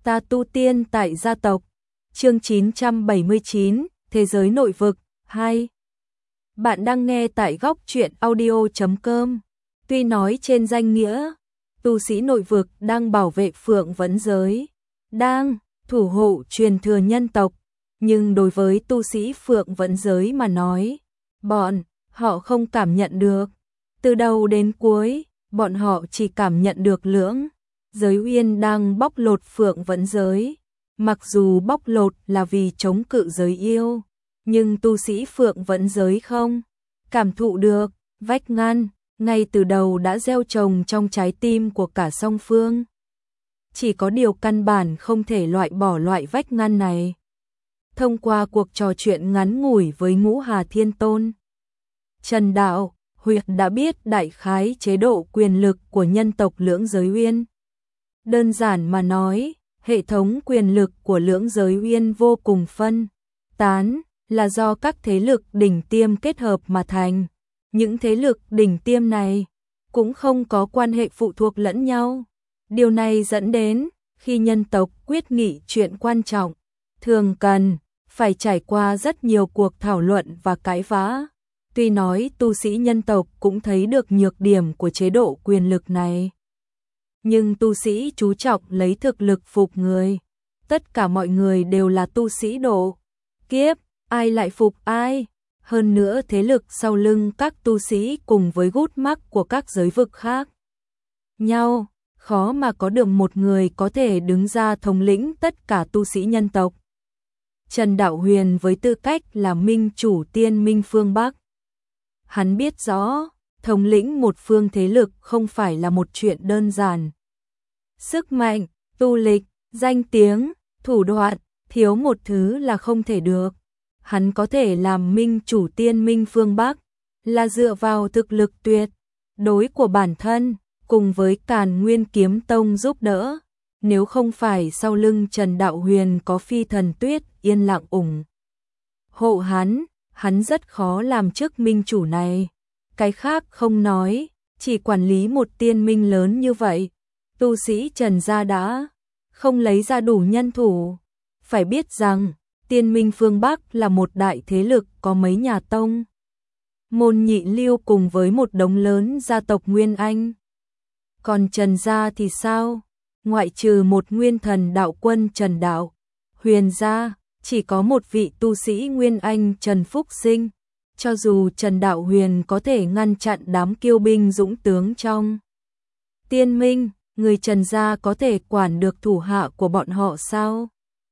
Ta tu tiên tại gia tộc. Chương 979, Thế giới nội vực 2. Bạn đang nghe tại góc truyện audio.com. Tuy nói trên danh nghĩa, tu sĩ nội vực đang bảo vệ Phượng Vấn giới, đang thủ hộ truyền thừa nhân tộc, nhưng đối với tu sĩ Phượng Vấn giới mà nói, bọn họ không cảm nhận được. Từ đầu đến cuối, bọn họ chỉ cảm nhận được lưỡng giới uyên đang bóc lột Phượng Vấn giới. Mặc dù bóc lột là vì chống cự giới yêu, nhưng tu sĩ Phượng Vấn giới không cảm thụ được vách ngăn ngay từ đầu đã gieo trồng trong trái tim của cả song phương. Chỉ có điều căn bản không thể loại bỏ loại vách ngăn này. Thông qua cuộc trò chuyện ngắn ngủi với Ngũ Hà Thiên Tôn, Trần Đạo Huyệt đã biết đại khái chế độ quyền lực của nhân tộc Lưỡng Giới Uyên. Đơn giản mà nói, hệ thống quyền lực của Lưỡng Giới Uyên vô cùng phân tán, là do các thế lực đỉnh tiêm kết hợp mà thành. Những thế lực đỉnh tiêm này cũng không có quan hệ phụ thuộc lẫn nhau. Điều này dẫn đến, khi nhân tộc quyết nghị chuyện quan trọng, thường cần phải trải qua rất nhiều cuộc thảo luận và cãi vã. Tuy nói tu sĩ nhân tộc cũng thấy được nhược điểm của chế độ quyền lực này, nhưng tu sĩ chú trọng lấy thực lực phục người. Tất cả mọi người đều là tu sĩ độ kiếp, ai lại phục ai? Hơn nữa thế lực sau lưng các tu sĩ cùng với gút mắc của các giới vực khác nhau, khó mà có được một người có thể đứng ra thống lĩnh tất cả tu sĩ nhân tộc. Trần Đạo Huyền với tư cách là minh chủ Tiên Minh phương Bắc, hắn biết rõ, thống lĩnh một phương thế lực không phải là một chuyện đơn giản. Sức mạnh, tu lịch, danh tiếng, thủ đoạn, thiếu một thứ là không thể được. Hắn có thể làm minh chủ Tiên Minh phương Bắc là dựa vào thực lực tuyệt đối của bản thân, cùng với Càn Nguyên Kiếm Tông giúp đỡ. Nếu không phải sau lưng Trần Đạo Huyền có Phi Thần Tuyết yên lặng ủng hộ hắn rất khó làm chức minh chủ này. Cái khác không nói, chỉ quản lý một tiên minh lớn như vậy, tu sĩ Trần gia đã không lấy ra đủ nhân thủ. Phải biết rằng, Tiên Minh phương Bắc là một đại thế lực có mấy nhà tông môn nhị lưu cùng với một đống lớn gia tộc Nguyên Anh. Còn Trần gia thì sao? Ngoại trừ một nguyên thần đạo quân Trần Đạo Huyền gia, chỉ có một vị tu sĩ Nguyên Anh Trần Phúc Sinh. Cho dù Trần Đạo Huyền có thể ngăn chặn đám kiêu binh dũng tướng trong Tiên Minh, người Trần gia có thể quản được thủ hạ của bọn họ sao?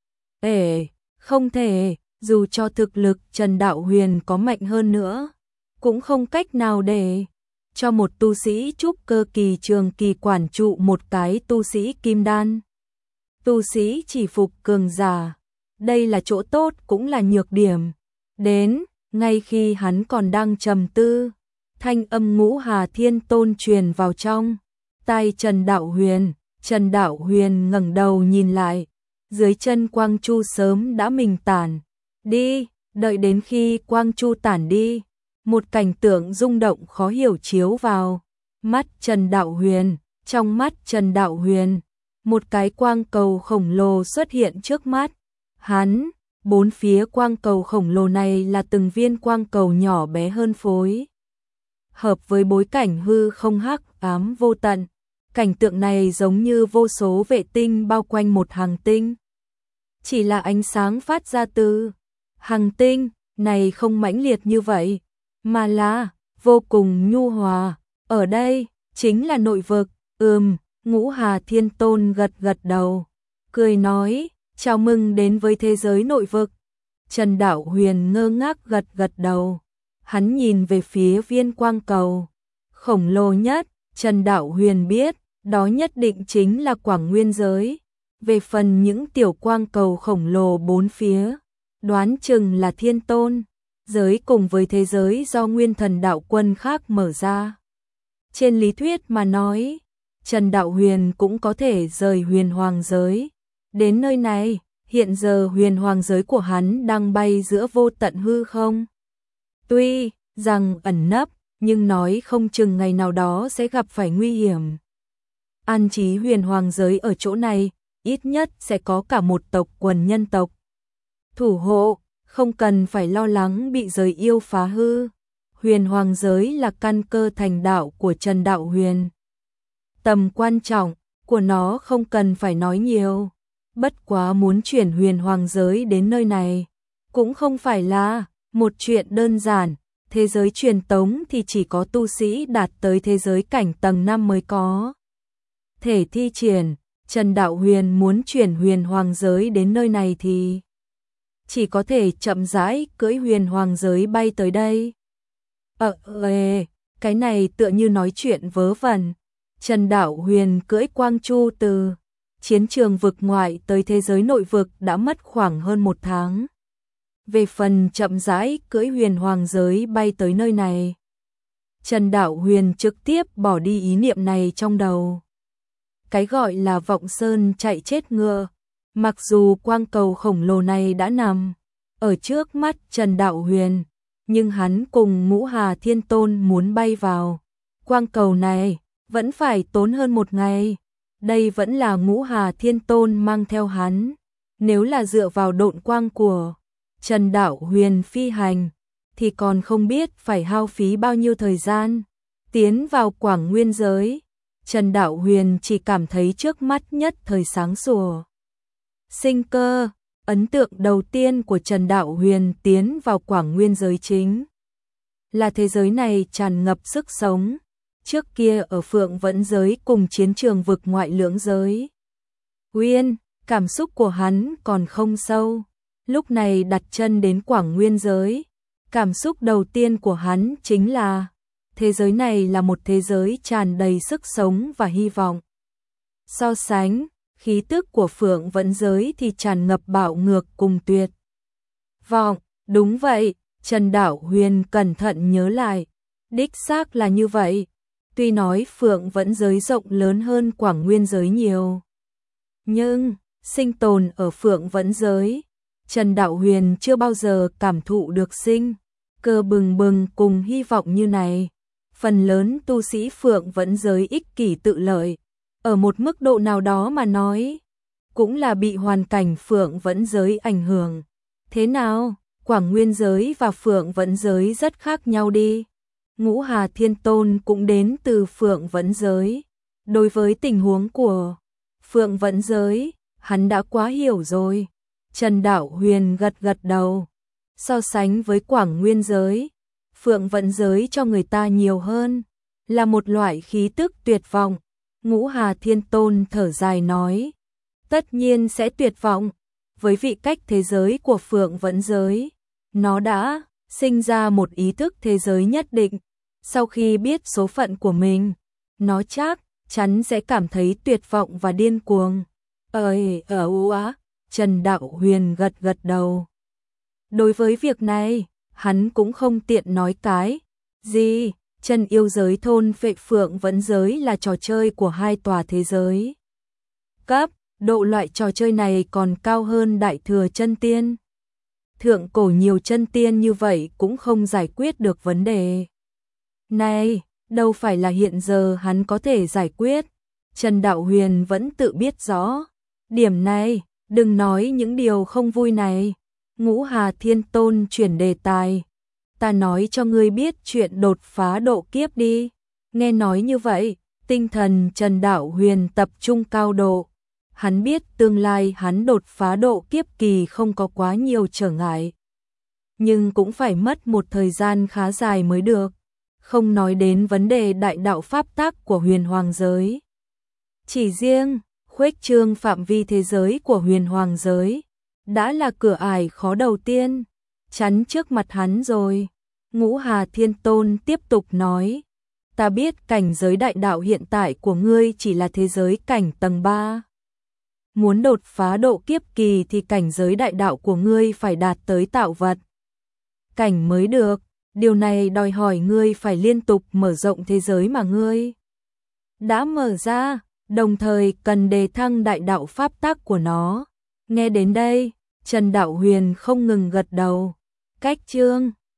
Không thể, dù cho thực lực Trần Đạo Huyền có mạnh hơn nữa, cũng không cách nào để cho một tu sĩ trúc cơ kỳ trường kỳ quản trụ một cái tu sĩ kim đan. Tu sĩ chỉ phục cường giả, đây là chỗ tốt cũng là nhược điểm. Đến, ngay khi hắn còn đang trầm tư, thanh âm Ngũ Hà Thiên Tôn truyền vào trong tai Trần Đạo Huyền. Trần Đạo Huyền ngẩng đầu nhìn lại, dưới chân quang chu sớm đã mình tản đi. Đợi đến khi quang chu tản đi, một cảnh tượng rung động khó hiểu chiếu vào mắt Trần Đạo Huyền. Trong mắt Trần Đạo Huyền, một cái quang cầu khổng lồ xuất hiện trước mắt hắn. Bốn phía quang cầu khổng lồ này là từng viên quang cầu nhỏ bé hơn phối hợp với bối cảnh hư không hắc ám vô tận. Cảnh tượng này giống như vô số vệ tinh bao quanh một hành tinh. Chỉ là ánh sáng phát ra từ hành tinh này không mãnh liệt như vậy, mà là vô cùng nhu hòa. Ở đây chính là nội vực. Ngũ Hà Thiên Tôn gật gật đầu, cười nói, chào mừng đến với thế giới nội vực. Trần Đạo Huyền ngơ ngác gật gật đầu. Hắn nhìn về phía viên quang cầu khổng lồ nhất. Trần Đạo Huyền biết, đó nhất định chính là Quảng Nguyên giới. Về phần những tiểu quang cầu khổng lồ bốn phía, đoán chừng là Thiên Tôn giới cùng với thế giới do Nguyên Thần đạo quân khác mở ra. Trên lý thuyết mà nói, Trần Đạo Huyền cũng có thể rời Huyền Hoàng giới đến nơi này. Hiện giờ Huyền Hoàng giới của hắn đang bay giữa vô tận hư không. Tuy rằng ẩn nấp, nhưng nói không chừng ngày nào đó sẽ gặp phải nguy hiểm. An trí Huyền Hoàng giới ở chỗ này, ít nhất sẽ có cả một tộc quần nhân tộc thủ hộ, không cần phải lo lắng bị giới yêu phá hư. Huyền hoàng giới là căn cơ thành đạo của Trần Đạo Huyền. Tầm quan trọng của nó không cần phải nói nhiều. Bất quá muốn chuyển huyền hoàng giới đến nơi này cũng không phải là một chuyện đơn giản. Thế giới truyền tống thì chỉ có tu sĩ đạt tới thế giới cảnh tầng 5 mới có thể thi triển. Trần Đạo Huyền muốn chuyển huyền hoàng giới đến nơi này thì chỉ có thể chậm rãi cưỡi huyền hoàng giới bay tới đây. Cái này tựa như nói chuyện vớ vẩn. Trần Đạo Huyền cưỡi quang chu từ chiến trường vực ngoại tới thế giới nội vực đã mất khoảng hơn 1 tháng. Về phần chậm rãi cưỡi huyền hoàng giới bay tới nơi này, Trần Đạo Huyền trực tiếp bỏ đi ý niệm này trong đầu. Cái gọi là vọng sơn chạy chết ngựa, mặc dù quang cầu khổng lồ này đã nằm ở trước mắt Trần Đạo Huyền, nhưng hắn cùng Ngũ Hà Thiên Tôn muốn bay vào quang cầu này vẫn phải tốn hơn 1 ngày. Đây vẫn là Ngũ Hà Thiên Tôn mang theo hắn. Nếu là dựa vào độn quang của Trần Đạo Huyền phi hành, thì còn không biết phải hao phí bao nhiêu thời gian. Tiến vào Quảng Nguyên giới, Trần Đạo Huyền chỉ cảm thấy trước mắt nhất thời sáng sủa. Sinh cơ, ấn tượng đầu tiên của Trần Đạo Huyền tiến vào Quảng Nguyên giới chính là thế giới này tràn ngập sức sống. Trước kia ở Phượng Vẫn giới cùng chiến trường vực ngoại lưỡng giới Nguyên, cảm xúc của hắn còn không sâu. Lúc này đặt chân đến Quảng Nguyên giới, cảm xúc đầu tiên của hắn chính là thế giới này là một thế giới tràn đầy sức sống và hy vọng. So sánh, khí tức của Phượng Vẫn giới thì tràn ngập bạo ngược cùng tuyệt vọng. Đúng vậy, Trần Đạo Huyền cẩn thận nhớ lại, đích xác là như vậy. Tuy nói Phượng Vẫn giới rộng lớn hơn Quảng Nguyên giới nhiều, nhưng sinh tồn ở Phượng Vẫn giới, Trần Đạo Huyền chưa bao giờ cảm thụ được sinh cơ bừng bừng cùng hy vọng như này. Phần lớn tu sĩ Phượng Vẫn giới ích kỷ tự lợi, ở một mức độ nào đó mà nói, cũng là bị hoàn cảnh Phượng Vẫn giới ảnh hưởng. Thế nào, Quảng Nguyên giới và Phượng Vẫn giới rất khác nhau đi. Ngũ Hà Thiên Tôn cũng đến từ Phượng Vẫn giới. Đối với tình huống của Phượng Vẫn giới, hắn đã quá hiểu rồi. Trần Đạo Huyền gật gật đầu. So sánh với Quảng Nguyên giới, Phượng Vẫn giới cho người ta nhiều hơn, là một loại khí tức tuyệt vọng. Ngũ Hà Thiên Tôn thở dài nói, tất nhiên sẽ tuyệt vọng. Với vị cách thế giới của Phượng Vẫn giới, nó đã sinh ra một ý thức thế giới nhất định. Sau khi biết số phận của mình, nó chắc chắn sẽ cảm thấy tuyệt vọng và điên cuồng. Trần Đạo Huyền gật gật đầu. Đối với việc này, hắn cũng không tiện nói cái gì. Chân yêu giới thôn vệ Phượng Vẫn giới là trò chơi của 2 tòa thế giới. Cấp độ loại trò chơi này còn cao hơn Đại Thừa chân tiên. Thượng cổ nhiều chân tiên như vậy cũng không giải quyết được vấn đề này, đâu phải là hiện giờ hắn có thể giải quyết. Trần Đạo Huyền vẫn tự biết rõ điểm này, đừng nói những điều không vui này. Ngũ Hà Thiên Tôn chuyển đề tài, ta nói cho ngươi biết chuyện đột phá độ kiếp đi. Nghe nói như vậy, tinh thần Trần Đạo Huyền tập trung cao độ. Hắn biết tương lai hắn đột phá độ kiếp kỳ không có quá nhiều trở ngại, nhưng cũng phải mất một thời gian khá dài mới được. Không nói đến vấn đề đại đạo pháp tắc của huyền hoàng giới, chỉ riêng khuếch trương phạm vi thế giới của huyền hoàng giới đã là cửa ải khó đầu tiên chắn trước mặt hắn rồi. Ngũ Hà Thiên Tôn tiếp tục nói, ta biết cảnh giới đại đạo hiện tại của ngươi chỉ là thế giới cảnh tầng 3. Muốn đột phá độ kiếp kỳ thì cảnh giới đại đạo của ngươi phải đạt tới tạo vật cảnh mới được. Điều này đòi hỏi ngươi phải liên tục mở rộng thế giới mà ngươi đã mở ra, đồng thời cần đề thăng đại đạo pháp tắc của nó. Nghe đến đây, Trần Đạo Huyền không ngừng gật đầu. Cách chương